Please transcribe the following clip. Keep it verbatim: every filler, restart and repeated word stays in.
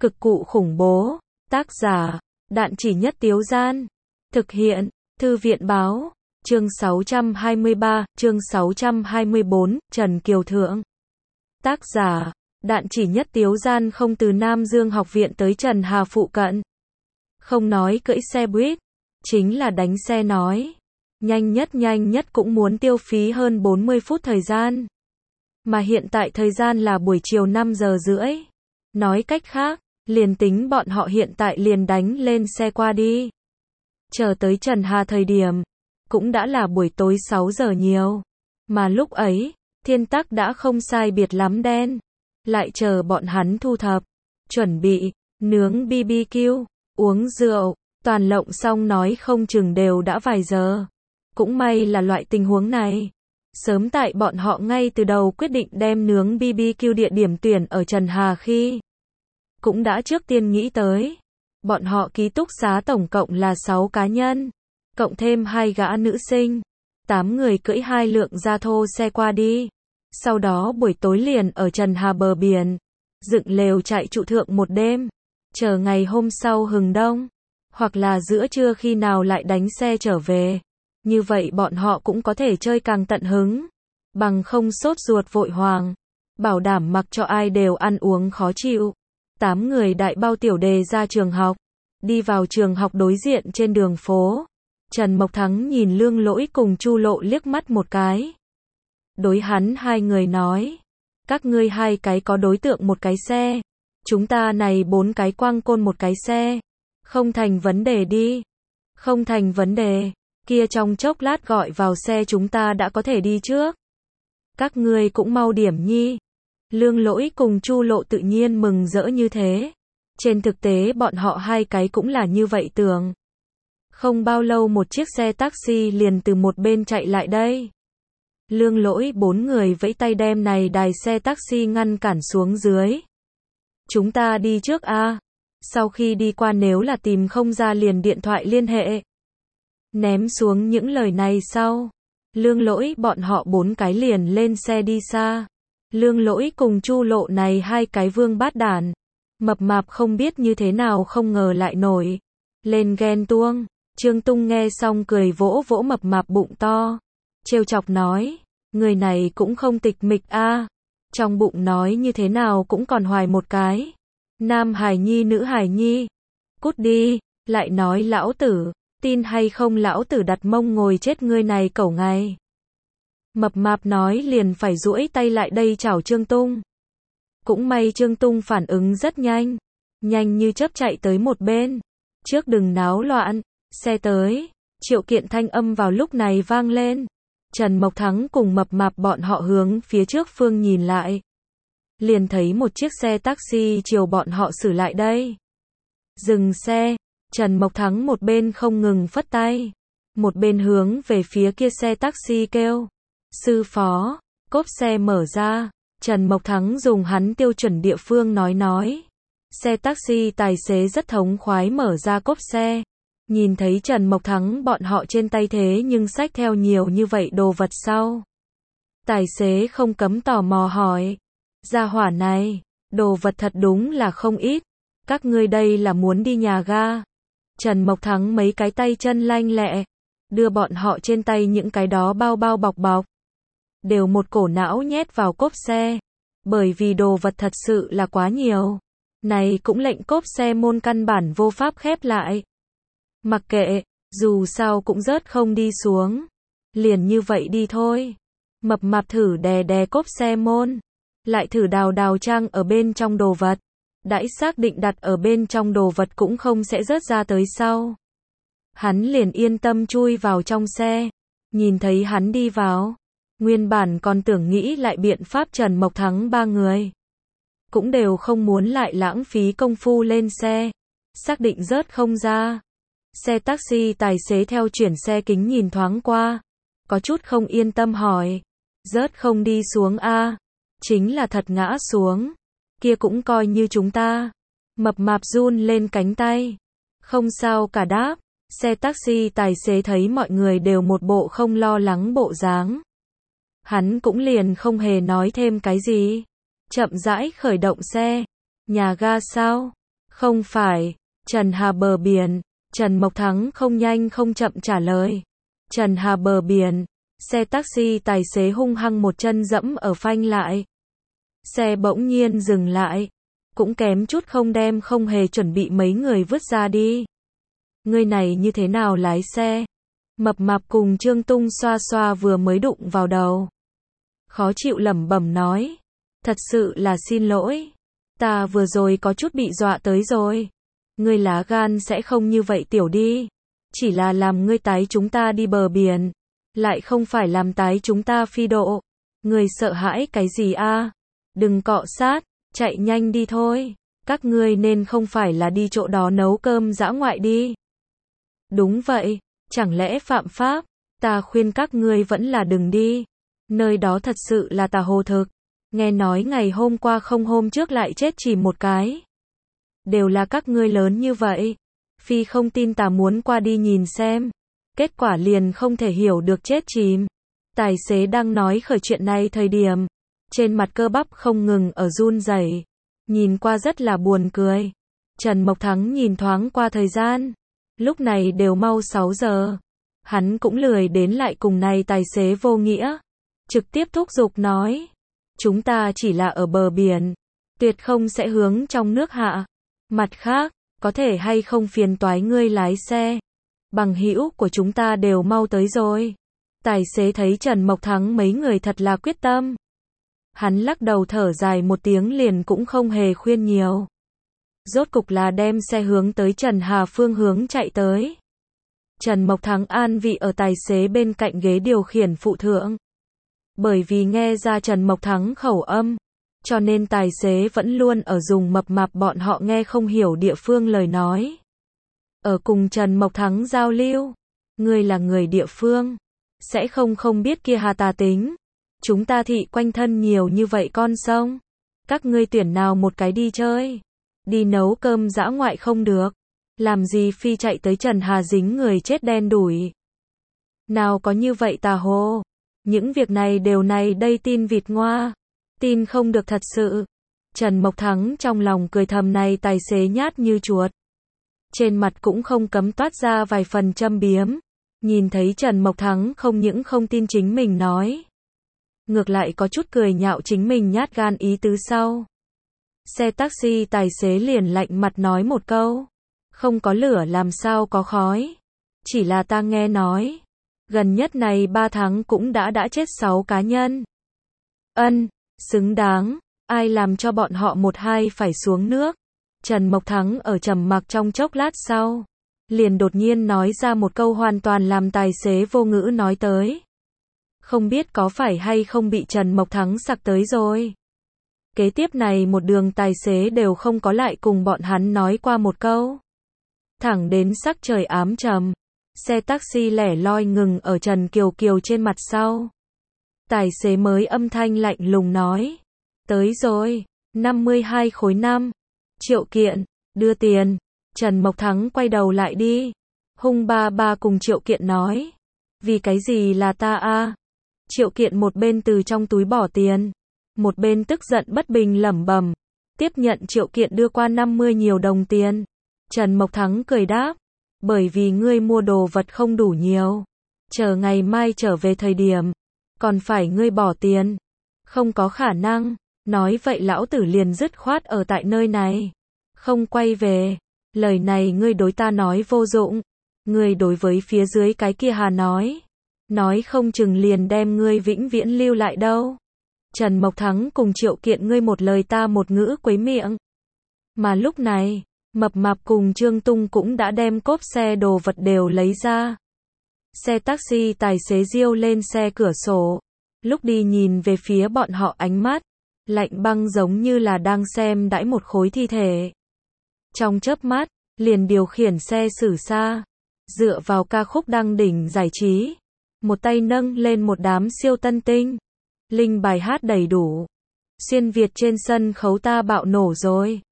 Cực cụ khủng bố. Tác giả, Đạn Chỉ Nhất Tiếu Gian. Thực hiện, Thư viện Báo. Chương sáu trăm hai mươi ba, chương sáu trăm hai mươi bốn, Trần Kiều Thượng. Tác giả, Đạn Chỉ Nhất Tiếu Gian. Không từ Nam Dương học viện tới Trần Hà phụ cận. Không nói cưỡi xe buýt, chính là đánh xe nói. Nhanh nhất nhanh nhất cũng muốn tiêu phí hơn bốn mươi phút thời gian. Mà hiện tại thời gian là buổi chiều năm giờ rưỡi. Nói cách khác, liền tính bọn họ hiện tại liền đánh lên xe qua đi. Chờ tới Trần Hà thời điểm, cũng đã là buổi tối sáu giờ nhiều. Mà lúc ấy, thiên tắc đã không sai biệt lắm đen. Lại chờ bọn hắn thu thập, chuẩn bị, nướng bi bi kiu, uống rượu, toàn lộng xong nói không chừng đều đã vài giờ. Cũng may là loại tình huống này. Sớm tại bọn họ ngay từ đầu quyết định đem nướng bi bi kiu địa điểm tuyển ở Trần Hà khi. Cũng đã trước tiên nghĩ tới. Bọn họ ký túc xá tổng cộng là sáu cá nhân. Cộng thêm hai gã nữ sinh. tám người cưỡi hai lượng gia thô xe qua đi. Sau đó buổi tối liền ở Trần Hà bờ biển. Dựng lều trại trụ thượng một đêm. Chờ ngày hôm sau hừng đông. Hoặc là giữa trưa khi nào lại đánh xe trở về. Như vậy bọn họ cũng có thể chơi càng tận hứng. Bằng không sốt ruột vội hoàng. Bảo đảm mặc cho ai đều ăn uống khó chịu. Tám người đại bao tiểu đề ra trường học. Đi vào trường học đối diện trên đường phố. Trần Mộc Thắng nhìn Lương Lỗi cùng Chu Lộ liếc mắt một cái. Đối hắn hai người nói. Các ngươi hai cái có đối tượng một cái xe. Chúng ta này bốn cái quang côn một cái xe. Không thành vấn đề đi. Không thành vấn đề. Kia trong chốc lát gọi vào xe chúng ta đã có thể đi trước. Các ngươi cũng mau điểm nhi. Lương Lỗi cùng Chu Lộ tự nhiên mừng rỡ như thế. Trên thực tế bọn họ hai cái cũng là như vậy tưởng. Không bao lâu một chiếc xe taxi liền từ một bên chạy lại đây. Lương Lỗi bốn người vẫy tay đem này đài xe taxi ngăn cản xuống dưới. Chúng ta đi trước a. Sau khi đi qua nếu là tìm không ra liền điện thoại liên hệ. Ném xuống những lời này sau. Lương Lỗi bọn họ bốn cái liền lên xe đi xa. Lương Lỗi cùng Chu Lộ này hai cái vương bát đản. Mập mạp không biết như thế nào không ngờ lại nổi. Lên ghen tuông. Trương Tung nghe xong cười vỗ vỗ mập mạp bụng to. Trêu chọc nói. Người này cũng không tịch mịch a. Trong bụng nói như thế nào cũng còn hoài một cái. Nam hài nhi nữ hài nhi. Cút đi. Lại nói lão tử. Tin hay không lão tử đặt mông ngồi chết ngươi này cẩu ngày. Mập mạp nói liền phải duỗi tay lại đây chào Trương Tung. Cũng may Trương Tung phản ứng rất nhanh. Nhanh như chớp chạy tới một bên. Trước đừng náo loạn. Xe tới. Triệu Kiện thanh âm vào lúc này vang lên. Trần Mộc Thắng cùng mập mạp bọn họ hướng phía trước phương nhìn lại. Liền thấy một chiếc xe taxi chiều bọn họ xử lại đây. Dừng xe. Trần Mộc Thắng một bên không ngừng phất tay. Một bên hướng về phía kia xe taxi kêu. Sư phó. Cốp xe mở ra. Trần Mộc Thắng dùng hắn tiêu chuẩn địa phương nói nói. Xe taxi tài xế rất thống khoái mở ra cốp xe. Nhìn thấy Trần Mộc Thắng bọn họ trên tay thế nhưng xách theo nhiều như vậy đồ vật sau. Tài xế không cấm tò mò hỏi. Gia hỏa này, đồ vật thật đúng là không ít. Các ngươi đây là muốn đi nhà ga. Trần Mộc Thắng mấy cái tay chân lanh lẹ. Đưa bọn họ trên tay những cái đó bao bao bọc bọc. Đều một cổ não nhét vào cốp xe. Bởi vì đồ vật thật sự là quá nhiều. Này cũng lệnh cốp xe môn căn bản vô pháp khép lại. Mặc kệ, dù sao cũng rớt không đi xuống. Liền như vậy đi thôi. Mập mạp thử đè đè cốp xe môn. Lại thử đào đào trang ở bên trong đồ vật. Đãi xác định đặt ở bên trong đồ vật cũng không sẽ rớt ra tới sau. Hắn liền yên tâm chui vào trong xe. Nhìn thấy hắn đi vào. Nguyên bản còn tưởng nghĩ lại biện pháp Trần Mộc Thắng ba người. Cũng đều không muốn lại lãng phí công phu lên xe. Xác định rớt không ra. Xe taxi tài xế theo chuyển xe kính nhìn thoáng qua. Có chút không yên tâm hỏi. Rớt không đi xuống a. Chính là thật ngã xuống. Kia cũng coi như chúng ta. Mập mạp run lên cánh tay. Không sao cả đáp. Xe taxi tài xế thấy mọi người đều một bộ không lo lắng bộ dáng. Hắn cũng liền không hề nói thêm cái gì. Chậm rãi khởi động xe. Nhà ga sao? Không phải, Trần Hà bờ biển. Trần Mộc Thắng không nhanh không chậm trả lời. Trần Hà bờ biển. Xe taxi tài xế hung hăng một chân dẫm ở phanh lại. Xe bỗng nhiên dừng lại. Cũng kém chút không đem không hề chuẩn bị mấy người vứt ra đi. Ngươi này như thế nào lái xe? Mập mạp cùng Trương Tung xoa xoa vừa mới đụng vào đầu. Khó chịu lẩm bẩm nói. Thật sự là xin lỗi. Ta vừa rồi có chút bị dọa tới rồi. Ngươi lá gan sẽ không như vậy tiểu đi. Chỉ là làm ngươi tái chúng ta đi bờ biển. Lại không phải làm tái chúng ta phi độ. Ngươi sợ hãi cái gì a? Đừng cọ sát, chạy nhanh đi thôi. Các ngươi nên không phải là đi chỗ đó nấu cơm dã ngoại đi. Đúng vậy, chẳng lẽ phạm pháp? Ta khuyên các ngươi vẫn là đừng đi. Nơi đó thật sự là tà hồ thực. Nghe nói ngày hôm qua không hôm trước lại chết chỉ một cái. Đều là các ngươi lớn như vậy. Phi không tin ta muốn qua đi nhìn xem. Kết quả liền không thể hiểu được chết chìm. Tài xế đang nói khởi chuyện này thời điểm. Trên mặt cơ bắp không ngừng ở run rẩy. Nhìn qua rất là buồn cười. Trần Mộc Thắng nhìn thoáng qua thời gian. Lúc này đều mau sáu giờ. Hắn cũng lười đến lại cùng này tài xế vô nghĩa. Trực tiếp thúc giục nói. Chúng ta chỉ là ở bờ biển. Tuyệt không sẽ hướng trong nước hạ. Mặt khác, có thể hay không phiền toái ngươi lái xe. Bằng hữu của chúng ta đều mau tới rồi. Tài xế thấy Trần Mộc Thắng mấy người thật là quyết tâm. Hắn lắc đầu thở dài một tiếng liền cũng không hề khuyên nhiều. Rốt cục là đem xe hướng tới Trần Hà phương hướng chạy tới. Trần Mộc Thắng an vị ở tài xế bên cạnh ghế điều khiển phụ thượng. Bởi vì nghe ra Trần Mộc Thắng khẩu âm, cho nên tài xế vẫn luôn ở dùng mập mạp bọn họ nghe không hiểu địa phương lời nói. Ở cùng Trần Mộc Thắng giao lưu. Ngươi là người địa phương. Sẽ không không biết kia hà tà tính. Chúng ta thị quanh thân nhiều như vậy con sông. Các ngươi tuyển nào một cái đi chơi. Đi nấu cơm dã ngoại không được. Làm gì phi chạy tới Trần Hà dính người chết đen đủi. Nào có như vậy tà hồ. Những việc này đều này đây tin vịt ngoa. Tin không được thật sự. Trần Mộc Thắng trong lòng cười thầm này tài xế nhát như chuột. Trên mặt cũng không cấm toát ra vài phần châm biếm. Nhìn thấy Trần Mộc Thắng không những không tin chính mình nói. Ngược lại có chút cười nhạo chính mình nhát gan ý tứ sau. Xe taxi tài xế liền lạnh mặt nói một câu. Không có lửa làm sao có khói. Chỉ là ta nghe nói. Gần nhất này ba tháng cũng đã đã chết sáu cá nhân. Ân, xứng đáng. Ai làm cho bọn họ một hai phải xuống nước. Trần Mộc Thắng ở trầm mặc trong chốc lát sau. Liền đột nhiên nói ra một câu hoàn toàn làm tài xế vô ngữ nói tới. Không biết có phải hay không bị Trần Mộc Thắng sặc tới rồi. Kế tiếp này một đường tài xế đều không có lại cùng bọn hắn nói qua một câu. Thẳng đến sắc trời ám trầm. Xe taxi lẻ loi ngừng ở Trần Kiều Kiều trên mặt sau. Tài xế mới âm thanh lạnh lùng nói. Tới rồi, năm mươi hai khối năm. Triệu Kiện, đưa tiền. Trần Mộc Thắng quay đầu lại đi. Hung ba ba cùng Triệu Kiện nói. Vì cái gì là ta a? Triệu Kiện một bên từ trong túi bỏ tiền. Một bên tức giận bất bình lẩm bẩm. Tiếp nhận Triệu Kiện đưa qua năm mươi nhiều đồng tiền. Trần Mộc Thắng cười đáp. Bởi vì ngươi mua đồ vật không đủ nhiều. Chờ ngày mai trở về thời điểm. Còn phải ngươi bỏ tiền. Không có khả năng. Nói vậy lão tử liền dứt khoát ở tại nơi này. Không quay về. Lời này ngươi đối ta nói vô dụng. Ngươi đối với phía dưới cái kia hà nói. Nói không chừng liền đem ngươi vĩnh viễn lưu lại đâu. Trần Mộc Thắng cùng Triệu Kiện ngươi một lời ta một ngữ quấy miệng. Mà lúc này, Mập Mạp cùng Trương Tung cũng đã đem cốp xe đồ vật đều lấy ra. Xe taxi tài xế riêu lên xe cửa sổ. Lúc đi nhìn về phía bọn họ ánh mắt. Lạnh băng giống như là đang xem đãi một khối thi thể. Trong chớp mắt, liền điều khiển xe xử xa. Dựa vào ca khúc đăng đỉnh giải trí. Một tay nâng lên một đám siêu tân tinh. Linh bài hát đầy đủ. Xuyên Việt trên sân khấu ta bạo nổ rồi.